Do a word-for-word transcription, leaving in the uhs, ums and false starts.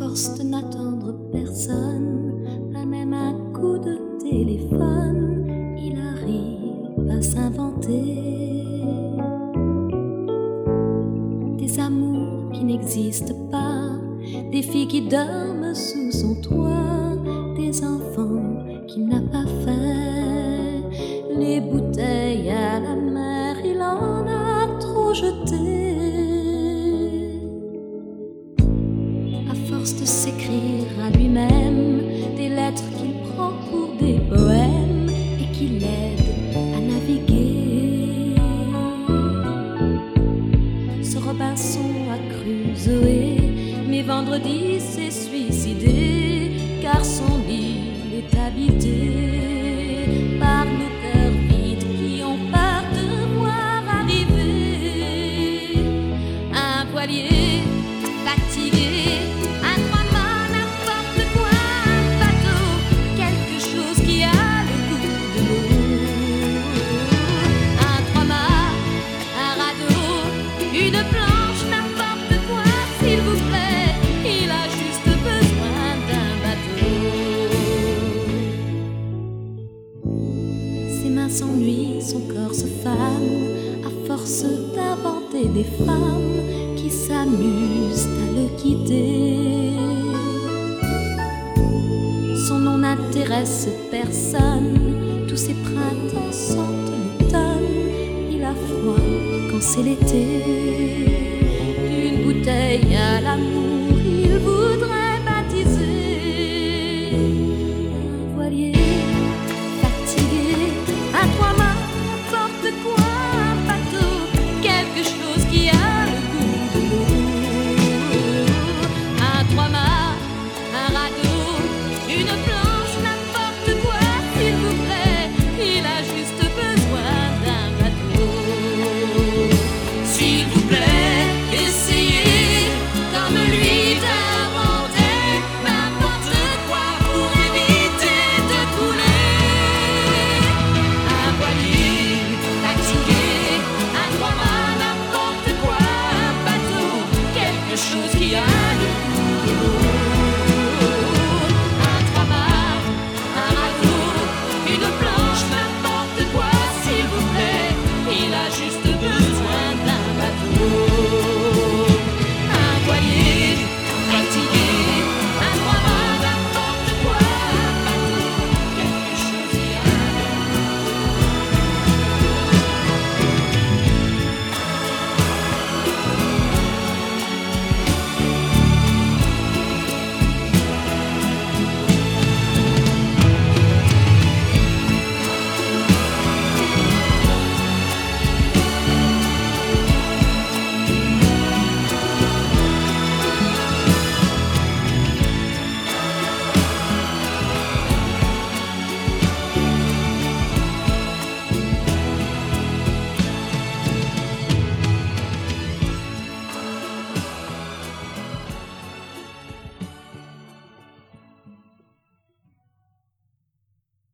force de n'attendre personne, pas même un coup de téléphone, il arrive à s'inventer des amours qui n'existent pas, des filles qui dorment sous son toit, des enfants qu'il n'a pas fait, les bouteilles à la mer, il en a trop jeté. À force de s'écrire à lui-même des lettres qu'il prend pour des poèmes et qui l'aident à naviguer, ce Robinson a cru Zoé, mais vendredi s'est suicidé, car son lit est habité par nos cœurs vides qui ont peur de voir arriver un voilier fatigué. Une planche, n'importe quoi, s'il vous plaît, il a juste besoin d'un bateau. Ses mains s'ennuient, son corps se fane, à force d'inventer des femmes qui s'amusent à le quitter. Son nom n'intéresse personne, tous ses printemps sentent l'automne, il a froid quand c'est l'été. Une bouteille à l'amour, il voudrait